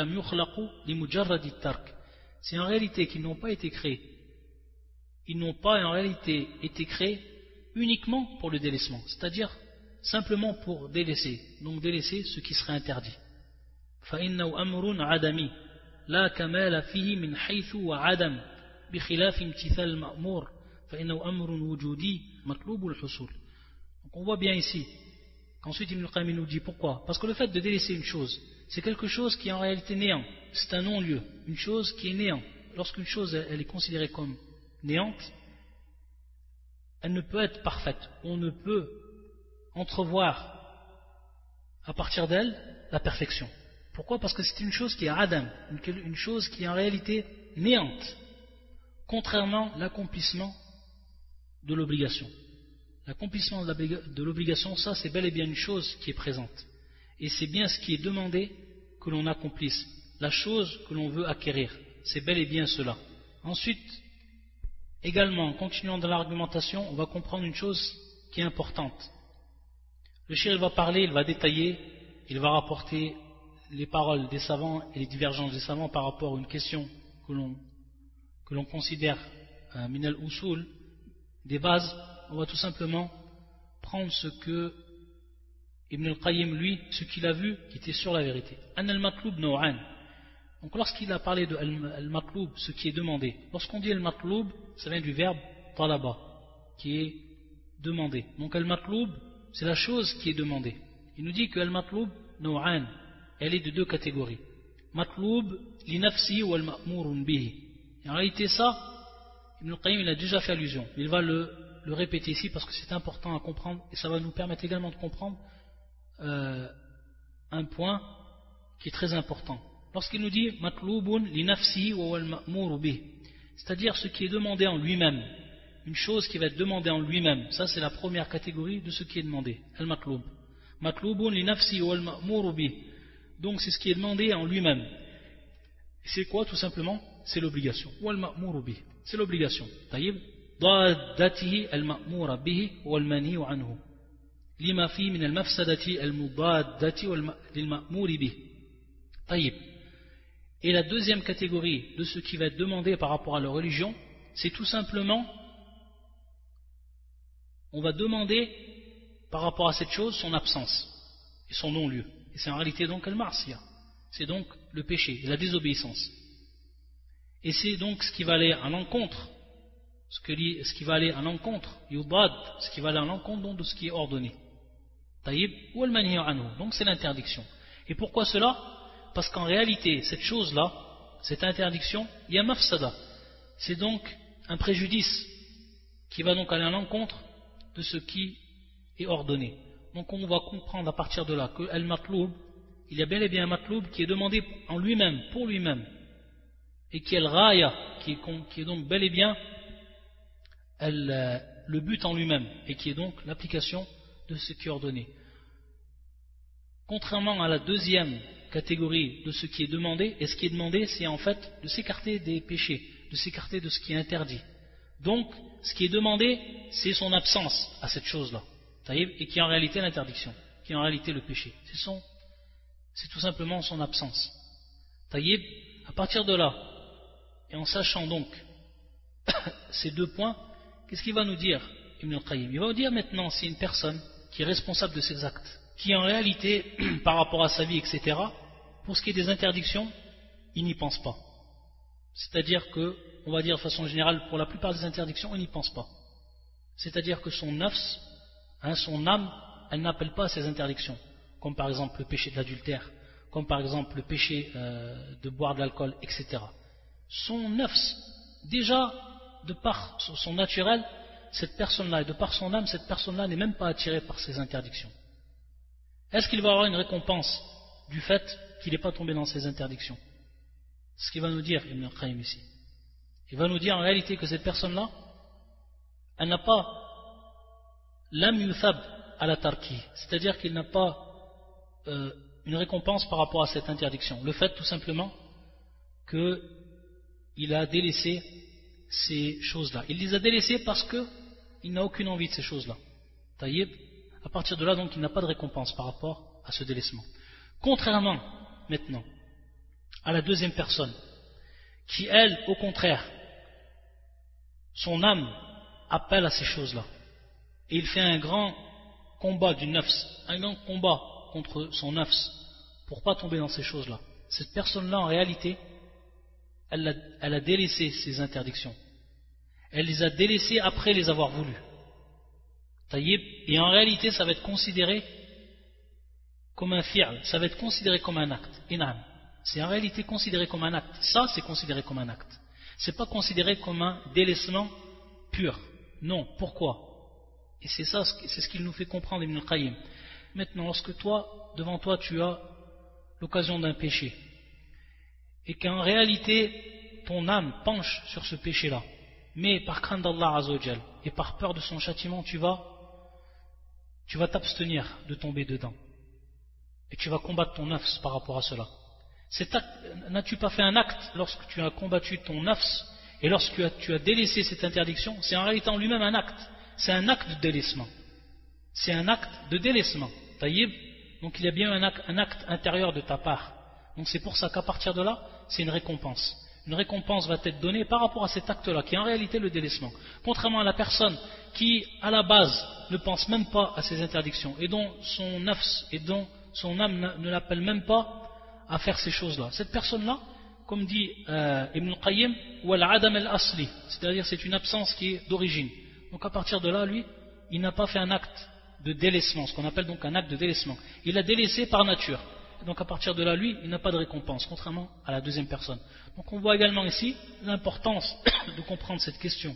C'est en réalité qu'ils n'ont pas été créés. Ils n'ont pas en réalité été créés uniquement pour le délaissement, c'est-à-dire simplement pour délaisser, donc délaisser ce qui serait interdit. فَإِنَّهُ أَمْرٌ عَدَمِي لَا كَمَالَ فِيهِ مِنْ حَيْثُ وَعَدَمْ بِخِلَافِ امْتِثَالِ الْمَأْمُورِ فَإِنَّهُ أَمْرٌ وُجُودِي مَطْلُوبُ الْحُصُولِ. Donc on voit bien ici qu'ensuite Ibn al-Qayyim nous dit pourquoi. Parce que le fait de délaisser une chose, c'est quelque chose qui est en réalité néant, c'est un non-lieu, une chose qui est néant. Lorsqu'une chose elle est considérée comme néante, elle ne peut être parfaite, on ne peut entrevoir à partir d'elle la perfection. Pourquoi? Parce que c'est une chose qui est adam, une chose qui est en réalité néante. contrairement à l'accomplissement de l'obligation. L'accomplissement de l'obligation, ça c'est bel et bien une chose qui est présente. Et c'est bien ce qui est demandé que l'on accomplisse. La chose que l'on veut acquérir, c'est bel et bien cela. Ensuite, également, continuant dans l'argumentation, on va comprendre une chose qui est importante. Le cheikh va parler, il va détailler, il va rapporter les paroles des savants et les divergences des savants par rapport à une question que l'on que l'on considère euh, min al-usul, des bases. On va tout simplement prendre ce que Ibn al-Qayyim, lui, ce qu'il a vu qui était sur la vérité. An al-matloub naw'an. Donc lorsqu'il a parlé de al-matloub, ce qui est demandé, lorsqu'on dit al-matloub, ça vient du verbe talaba, qui est demandé. Donc al-matloub, c'est la chose qui est demandée. Il nous dit que al-matloub naw'an, elle est de deux catégories. Matloub li nafsi wal ma'murun bihi. En réalité ça, Ibn al-Qayyim il a déjà fait allusion. Il va le, le répéter ici parce que c'est important à comprendre et ça va nous permettre également de comprendre euh, un point qui est très important. Lorsqu'il nous dit matloubun li nafsi wal ma'murun bihi, c'est-à-dire ce qui est demandé en lui-même, une chose qui va être demandée en lui-même, ça c'est la première catégorie de ce qui est demandé, al-matloub. Matloubun li nafsi wal ma'murun bihi. Donc c'est ce qui est demandé en lui-même. C'est quoi tout simplement? C'est l'obligation. Wal ma'muru bihi. C'est l'obligation. Taïb. Daddatihi al-ma'mura bihi wal mani'u anhu. Lima fi min al-mafsadati al-mudaddati lil ma'muri bihi. Taïb. Et la deuxième catégorie de ce qui va être demandé par rapport à la religion, c'est tout simplement, on va demander par rapport à cette chose son absence et son non-lieu. Et c'est en réalité donc al-ma'siyah. C'est donc le péché, la désobéissance. Et c'est donc ce qui va aller à l'encontre, ce, que, ce qui va aller à l'encontre, yubad, ce qui va aller à l'encontre donc de ce qui est ordonné. Taïb ou al-manhiyu anhu. Donc c'est l'interdiction. Et pourquoi cela? Parce qu'en réalité, cette chose-là, cette interdiction, il y a mafsada. C'est donc un préjudice qui va donc aller à l'encontre de ce qui est ordonné. Donc on va comprendre à partir de là que al-matloub, il y a bel et bien un matloub qui est demandé en lui-même, pour lui-même, et qui est le raya, qui est, qui est donc bel et bien el, le but en lui-même, et qui est donc l'application de ce qui est ordonné. Contrairement à la deuxième catégorie de ce qui est demandé, et ce qui est demandé, c'est en fait de s'écarter des péchés, de s'écarter de ce qui est interdit. Donc, ce qui est demandé, c'est son absence à cette chose-là. Et qui est en réalité l'interdiction, qui est en réalité le péché. C'est, son, c'est tout simplement son absence. Taïb, à partir de là, et en sachant donc ces deux points, qu'est-ce qu'il va nous dire, Ibn al-Qayyim? Il va nous dire maintenant, c'est une personne qui est responsable de ses actes, qui en réalité, par rapport à sa vie, et cetera, pour ce qui est des interdictions, il n'y pense pas. C'est-à-dire que, on va dire de façon générale, pour la plupart des interdictions, il n'y pense pas. C'est-à-dire que son nafs, Hein, son âme, elle n'appelle pas à ces interdictions, comme par exemple le péché de l'adultère, comme par exemple le péché euh, de boire de l'alcool, et cetera. Son nafs, déjà, de par son naturel, cette personne-là, et de par son âme, cette personne-là n'est même pas attirée par ces interdictions. Est-ce qu'il va avoir une récompense du fait qu'il n'est pas tombé dans ces interdictions? Ce qu'il va nous dire, Ibn al-Qayyim ici. Il va nous dire en réalité que cette personne-là, elle n'a pas lam yuthab à la tarki, c'est-à-dire qu'il n'a pas euh, une récompense par rapport à cette interdiction. Le fait tout simplement qu'il a délaissé ces choses-là. Il les a délaissées parce qu'il n'a aucune envie de ces choses-là. Taïb, à partir de là, donc, il n'a pas de récompense par rapport à ce délaissement. Contrairement, maintenant, à la deuxième personne, qui, elle, au contraire, son âme appelle à ces choses-là. Et il fait un grand combat du nafs, un grand combat contre son nafs, pour ne pas tomber dans ces choses-là. Cette personne-là, en réalité, elle a, elle a délaissé ses interdictions. Elle les a délaissées après les avoir voulues. Taïb, et en réalité, ça va être considéré comme un fi'l, ça va être considéré comme un acte. Inam. C'est en réalité considéré comme un acte. Ça, c'est considéré comme un acte. C'est pas considéré comme un délaissement pur. Non. Pourquoi? Et c'est ça, c'est ce qu'il nous fait comprendre Ibn al-Qayyim. Maintenant, lorsque toi, devant toi, tu as l'occasion d'un péché, et qu'en réalité, ton âme penche sur ce péché-là, mais par crainte d'Allah Azzawajal et par peur de son châtiment, tu vas tu vas t'abstenir de tomber dedans. Et tu vas combattre ton nafs par rapport à cela. N'as-tu pas fait un acte lorsque tu as combattu ton nafs et lorsque tu as, tu as délaissé cette interdiction? C'est en réalité en lui-même un acte. C'est un acte de délaissement. C'est un acte de délaissement. Taïb. Donc il y a bien un acte, un acte intérieur de ta part. Donc c'est pour ça qu'à partir de là, c'est une récompense. Une récompense va être donnée par rapport à cet acte-là, qui est en réalité le délaissement. Contrairement à la personne qui, à la base, ne pense même pas à ces interdictions et dont son nafs et dont son âme ne l'appelle même pas à faire ces choses-là. Cette personne-là, comme dit euh, Ibn al-Qayyim, ou al-adam al-asli, c'est-à-dire c'est une absence qui est d'origine. Donc à partir de là, lui, il n'a pas fait un acte de délaissement, ce qu'on appelle donc un acte de délaissement. Il a délaissé par nature. Donc à partir de là, lui, il n'a pas de récompense, contrairement à la deuxième personne. Donc on voit également ici l'importance de comprendre cette question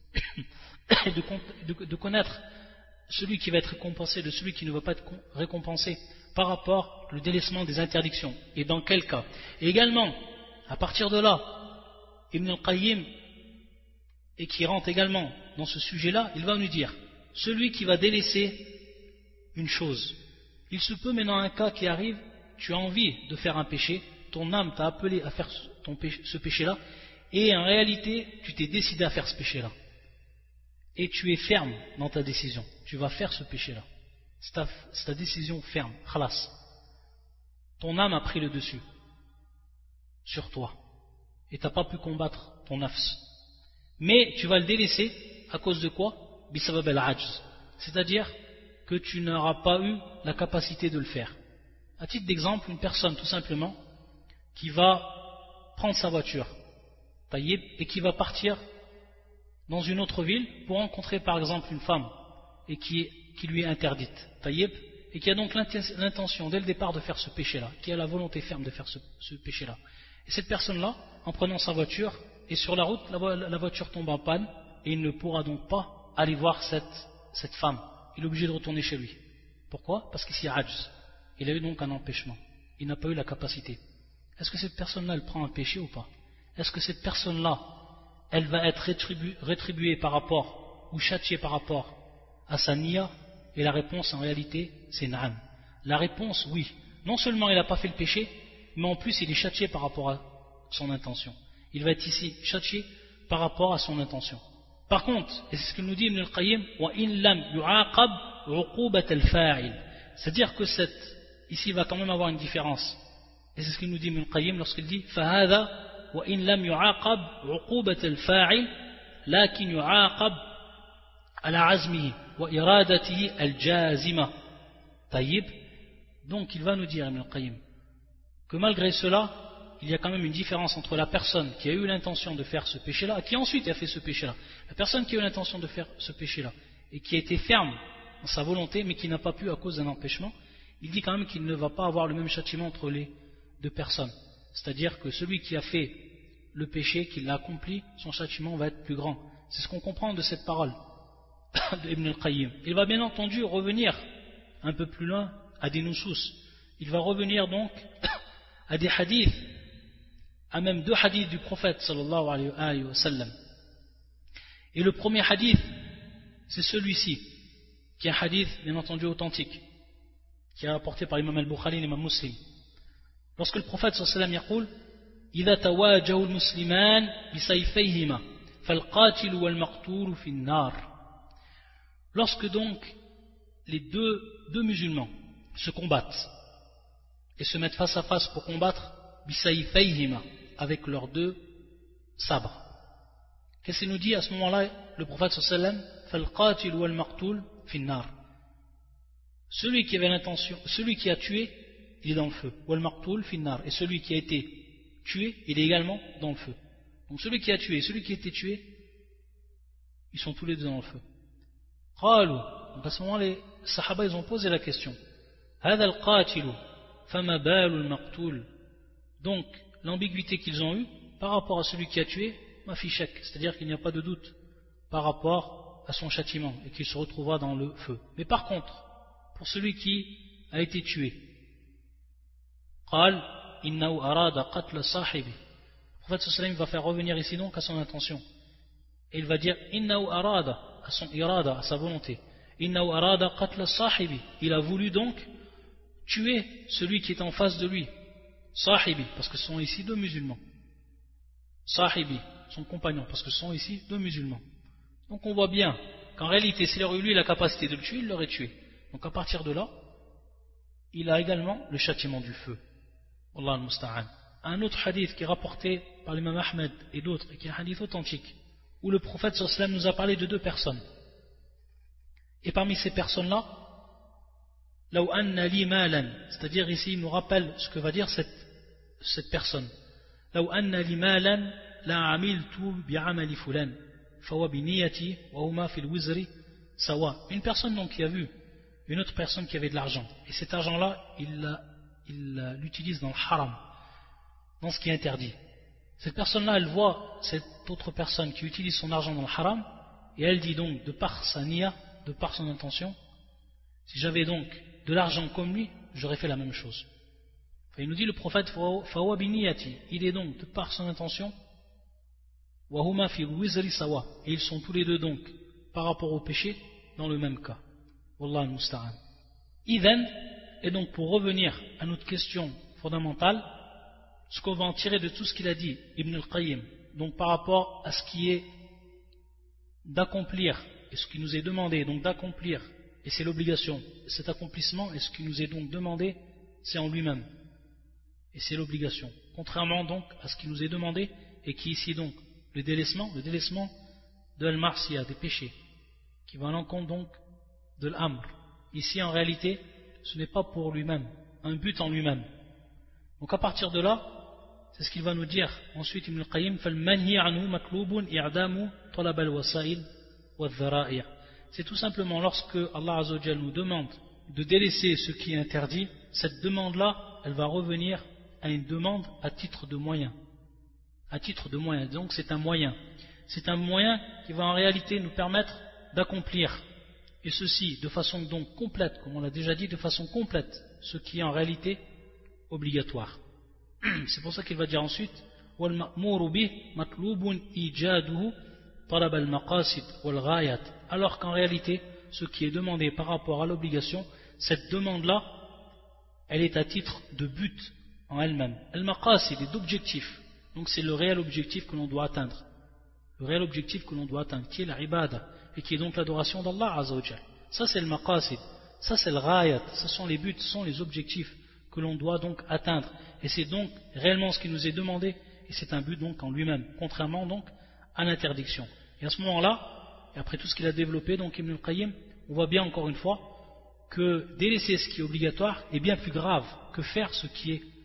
et de, de, de connaître celui qui va être récompensé de celui qui ne va pas être récompensé par rapport au délaissement des interdictions et dans quel cas. Et également, à partir de là, Ibn al-Qayyim, et qui rentre également dans ce sujet-là, il va nous dire, celui qui va délaisser une chose, il se peut maintenant un cas qui arrive, tu as envie de faire un péché, ton âme t'a appelé à faire ton péché, ce péché-là, et en réalité, tu t'es décidé à faire ce péché-là. Et tu es ferme dans ta décision, tu vas faire ce péché-là. C'est ta, c'est ta décision ferme, khalas. Ton âme a pris le dessus sur toi, et tu n'as pas pu combattre ton nafs. Mais tu vas le délaisser à cause de quoi? Bisabab al-ajz, c'est-à-dire que tu n'auras pas eu la capacité de le faire. À titre d'exemple, une personne tout simplement qui va prendre sa voiture taïb, et qui va partir dans une autre ville pour rencontrer par exemple une femme et qui, est, qui lui est interdite taïb, et qui a donc l'intention dès le départ de faire ce péché-là, qui a la volonté ferme de faire ce, ce péché-là. Et cette personne-là, en prenant sa voiture, et sur la route, la, la voiture tombe en panne et il ne pourra donc pas aller voir cette, cette femme. Il est obligé de retourner chez lui. Pourquoi? Parce qu'ici, ajz. Il a eu donc un empêchement. Il n'a pas eu la capacité. Est-ce que cette personne-là, elle prend un péché ou pas? Est-ce que cette personne-là, elle va être rétribuée, rétribuée par rapport, ou châtiée par rapport à sa niya? Et la réponse, en réalité, c'est na'am. La réponse, oui. Non seulement il n'a pas fait le péché, mais en plus, il est châtié par rapport à son intention. Il va être ici châtié par rapport à son intention. Par contre, et c'est ce que nous dit Ibn al-Qayyim, وَإِن لَمْ يُعَاقَبْ عُقُوبَةَ الْفَاعِلِ, c'est-à-dire que cette, ici il va quand même avoir une différence. Et c'est ce qu'il nous dit Ibn al-Qayyim lorsqu'il dit فَهَذَا وَإِن لَمْ يُعَاقَبْ عُقُوبَةَ الْفَاعِلِ لَكِنْ يُعَاقَبْ عَلَى عَزْمِهِ وَإِرَادَتِهِ الْجَازِمَةِ. Taïb. Donc il va nous dire Ibn al-Qayyim que malgré cela, il y a quand même une différence entre la personne qui a eu l'intention de faire ce péché-là, qui ensuite a fait ce péché-là. La personne qui a eu l'intention de faire ce péché-là, et qui a été ferme dans sa volonté, mais qui n'a pas pu à cause d'un empêchement, il dit quand même qu'il ne va pas avoir le même châtiment entre les deux personnes. C'est-à-dire que celui qui a fait le péché, qui l'a accompli, son châtiment va être plus grand. C'est ce qu'on comprend de cette parole d'Ibn al-Qayyim. Il va bien entendu revenir un peu plus loin à des nusus. Il va revenir donc à des hadiths, à même deux hadiths du prophète sallallahu alayhi wa sallam. Et le premier hadith, c'est celui-ci, qui est un hadith bien entendu authentique, qui est rapporté par l'imam al-Bukhari et l'imam Muslim. Lorsque le prophète sallallahu alayhi wa sallam yaqul إذا تواجه المسلمان بسيفيهما فالقاتل والمقتول في النار. Lorsque donc les deux, deux musulmans se combattent et se mettent face à face pour combattre bisayfayhima, avec leurs deux sabres, qu'est-ce qu'il nous dit à ce moment-là le prophète sallallahu alayhi wa sallam? falqatil wal maqtul fi nar. Celui qui avait l'intention, celui qui a tué, il est dans le feu. Wal maqtul fi nar. Et celui qui a été tué, il est également dans le feu. Donc celui qui a tué et celui qui a été tué, ils sont tous les deux dans le feu. Qalu. Donc à ce moment-là, les sahaba ils ont posé la question. Hada al-qatilu fama balu al-maqtul. Donc l'ambiguïté qu'ils ont eue par rapport à celui qui a tué, ma fi shak, c'est-à-dire qu'il n'y a pas de doute par rapport à son châtiment et qu'il se retrouvera dans le feu. Mais par contre, pour celui qui a été tué, qal innahu arada qatl sahibi. Le prophète sallallahu alayhi wa sallam va faire revenir ici donc à son intention. et il va dire innahu arada, à son irada, à sa volonté, innahu arada qatla sahibi, il a voulu donc tuer celui qui est en face de lui, sahibi, parce que ce sont ici deux musulmans, sahibi, son compagnon, parce que ce sont ici deux musulmans. Donc on voit bien qu'en réalité, s'il aurait eu lui la capacité de le tuer, il l'aurait tué. Donc à partir de là, il a également le châtiment du feu. Wallah al-musta'an. Un autre hadith qui est rapporté par l'imam Ahmed et d'autres, et qui est un hadith authentique, où le prophète sallallahu alayhi wa sallam nous a parlé de deux personnes. Et parmi ces personnes-là, law anna li malan, c'est-à-dire ici il nous rappelle ce que va dire cette, cette personne. Law anna li malan la amiltu bi'amali fulan fawa bi niyati wa huma fil wizri sawa. Une personne donc qui a vu une autre personne qui avait de l'argent, et cet argent-là il il l'utilise dans le haram, dans ce qui est interdit. Cette personne-là, elle voit cette autre personne qui utilise son argent dans le haram, et elle dit donc, de par sa niya, de par son intention, si j'avais donc de l'argent comme lui, j'aurais fait la même chose. Enfin, il nous dit le prophète, fawa bi niyati, il est donc, de par son intention, wa huma fi wizri sawa, et ils sont tous les deux donc, par rapport au péché, dans le même cas. Wallah al-musta'an. Idhan, et donc pour revenir à notre question fondamentale, ce qu'on va en tirer de tout ce qu'il a dit, Ibn al-Qayyim, donc par rapport à ce qui est d'accomplir, et ce qui nous est demandé, donc d'accomplir, et c'est l'obligation, cet accomplissement, et ce qui nous est donc demandé, c'est en lui-même, et c'est l'obligation, contrairement donc à ce qui nous est demandé, et qui ici donc, le délaissement, le délaissement de al-marsiya, des péchés, qui va à l'encontre donc de l'amr. Ici en réalité, ce n'est pas pour lui-même, un but en lui-même. Donc à partir de là, c'est ce qu'il va nous dire ensuite Ibn al-Qayyim, فَالْمَنْهِي عَنْهُ مَطْلُوبٌ إِعْدَامُ طَلَبَ الْوَسَائِلِ وَالذَّرَائِعِ. C'est tout simplement lorsque Allah Azza wa Jalla nous demande de délaisser ce qui est interdit, cette demande-là, elle va revenir à une demande à titre de moyen. À titre de moyen, donc c'est un moyen. C'est un moyen qui va en réalité nous permettre d'accomplir, et ceci de façon donc complète, comme on l'a déjà dit, de façon complète, ce qui est en réalité obligatoire. C'est pour ça qu'il va dire ensuite وَالْمَأْمُورُ بِهِ مَطْلُوبٌ إِيجَادُهُ طَلَبَ الْمَقَاصِدِ وَالْغَايَةِ. Alors qu'en réalité, ce qui est demandé par rapport à l'obligation, cette demande-là, elle est à titre de but en elle-même. Al-maqasid est d'objectif. Donc c'est le réel objectif que l'on doit atteindre. Le réel objectif que l'on doit atteindre, qui est la ibada, et qui est donc l'adoration d'Allah Azza wa Jalla. Ça c'est le maqasid, ça c'est le ghayat, ce sont les buts, ce sont les objectifs que l'on doit donc atteindre. Et c'est donc réellement ce qui nous est demandé, et c'est un but donc en lui-même, contrairement donc à l'interdiction. Et à ce moment-là, et après tout ce qu'il a développé, donc Ibn al-Qayyim, on voit bien encore une fois que délaisser ce qui est obligatoire est bien plus grave que faire ce qui est